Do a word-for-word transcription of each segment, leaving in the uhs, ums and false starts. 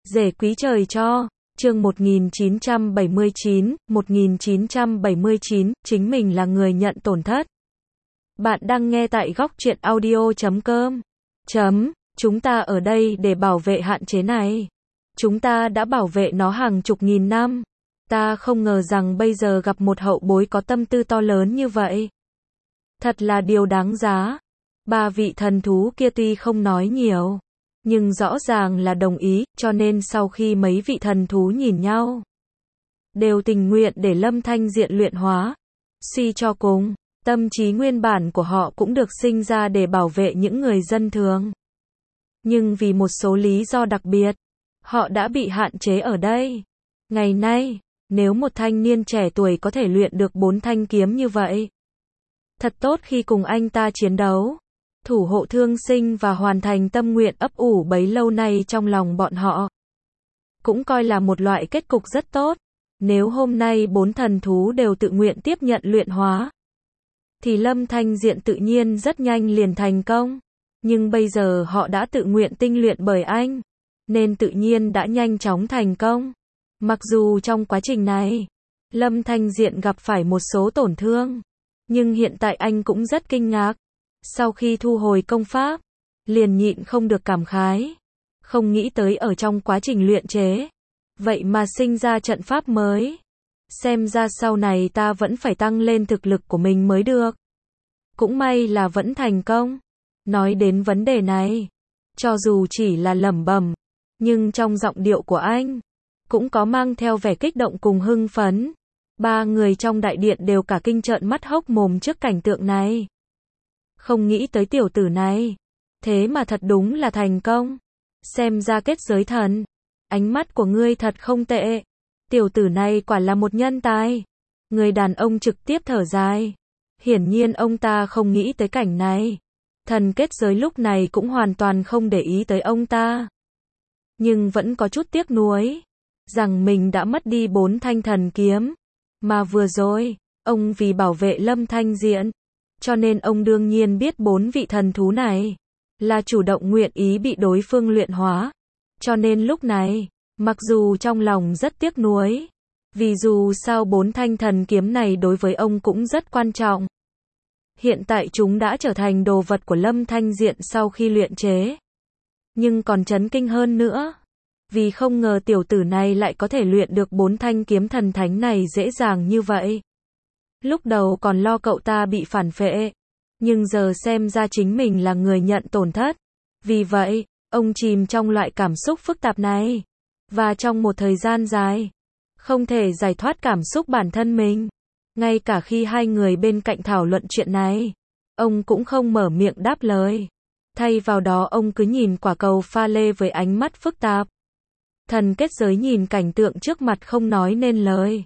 Rể quý trời cho, chương một nghìn chín trăm bảy mươi chín, một nghìn chín trăm bảy mươi chín, chính mình là người nhận tổn thất. Bạn đang nghe tại góc truyện audio chấm com. Chấm, chúng ta ở đây để bảo vệ hạn chế này. Chúng ta đã bảo vệ nó hàng chục nghìn năm. Ta không ngờ rằng bây giờ gặp một hậu bối có tâm tư to lớn như vậy. Thật là điều đáng giá. Ba vị thần thú kia tuy không nói nhiều, nhưng rõ ràng là đồng ý, cho nên sau khi mấy vị thần thú nhìn nhau, đều tình nguyện để Lâm Thanh Diện luyện hóa. Suy cho cùng, tâm trí nguyên bản của họ cũng được sinh ra để bảo vệ những người dân thường. Nhưng vì một số lý do đặc biệt, họ đã bị hạn chế ở đây. Ngày nay, nếu một thanh niên trẻ tuổi có thể luyện được bốn thanh kiếm như vậy, thật tốt khi cùng anh ta chiến đấu, thủ hộ thương sinh và hoàn thành tâm nguyện ấp ủ bấy lâu nay trong lòng bọn họ. Cũng coi là một loại kết cục rất tốt. Nếu hôm nay bốn thần thú đều tự nguyện tiếp nhận luyện hóa, thì Lâm Thanh Diện tự nhiên rất nhanh liền thành công. Nhưng bây giờ họ đã tự nguyện tinh luyện bởi anh, nên tự nhiên đã nhanh chóng thành công. Mặc dù trong quá trình này, Lâm Thanh Diện gặp phải một số tổn thương, nhưng hiện tại anh cũng rất kinh ngạc. Sau khi thu hồi công pháp, liền nhịn không được cảm khái. Không nghĩ tới ở trong quá trình luyện chế, vậy mà sinh ra trận pháp mới. Xem ra sau này ta vẫn phải tăng lên thực lực của mình mới được. Cũng may là vẫn thành công. Nói đến vấn đề này, cho dù chỉ là lẩm bẩm, nhưng trong giọng điệu của anh, cũng có mang theo vẻ kích động cùng hưng phấn. Ba người trong đại điện đều cả kinh trợn mắt hốc mồm trước cảnh tượng này. Không nghĩ tới tiểu tử này, thế mà thật đúng là thành công. Xem ra kết giới thần, ánh mắt của ngươi thật không tệ. Tiểu tử này quả là một nhân tài. Người đàn ông trực tiếp thở dài. Hiển nhiên ông ta không nghĩ tới cảnh này. Thần kết giới lúc này cũng hoàn toàn không để ý tới ông ta. Nhưng vẫn có chút tiếc nuối, rằng mình đã mất đi bốn thanh thần kiếm. Mà vừa rồi, ông vì bảo vệ Lâm Thanh Diện, cho nên ông đương nhiên biết bốn vị thần thú này là chủ động nguyện ý bị đối phương luyện hóa. Cho nên lúc này, mặc dù trong lòng rất tiếc nuối, vì dù sao bốn thanh thần kiếm này đối với ông cũng rất quan trọng. Hiện tại chúng đã trở thành đồ vật của Lâm Thanh Diện sau khi luyện chế. Nhưng còn chấn kinh hơn nữa, vì không ngờ tiểu tử này lại có thể luyện được bốn thanh kiếm thần thánh này dễ dàng như vậy. Lúc đầu còn lo cậu ta bị phản phệ, nhưng giờ xem ra chính mình là người nhận tổn thất. Vì vậy, ông chìm trong loại cảm xúc phức tạp này. Và trong một thời gian dài, không thể giải thoát cảm xúc bản thân mình. Ngay cả khi hai người bên cạnh thảo luận chuyện này, ông cũng không mở miệng đáp lời. Thay vào đó ông cứ nhìn quả cầu pha lê với ánh mắt phức tạp. Thần kết giới nhìn cảnh tượng trước mặt không nói nên lời.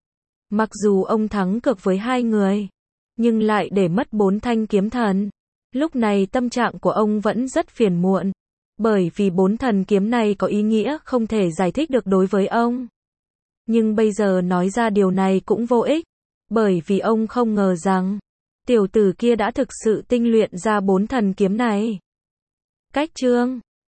Mặc dù ông thắng cược với hai người, nhưng lại để mất bốn thanh kiếm thần. Lúc này tâm trạng của ông vẫn rất phiền muộn, bởi vì bốn thần kiếm này có ý nghĩa không thể giải thích được đối với ông. Nhưng bây giờ nói ra điều này cũng vô ích, bởi vì ông không ngờ rằng tiểu tử kia đã thực sự tinh luyện ra bốn thần kiếm này. Cách chương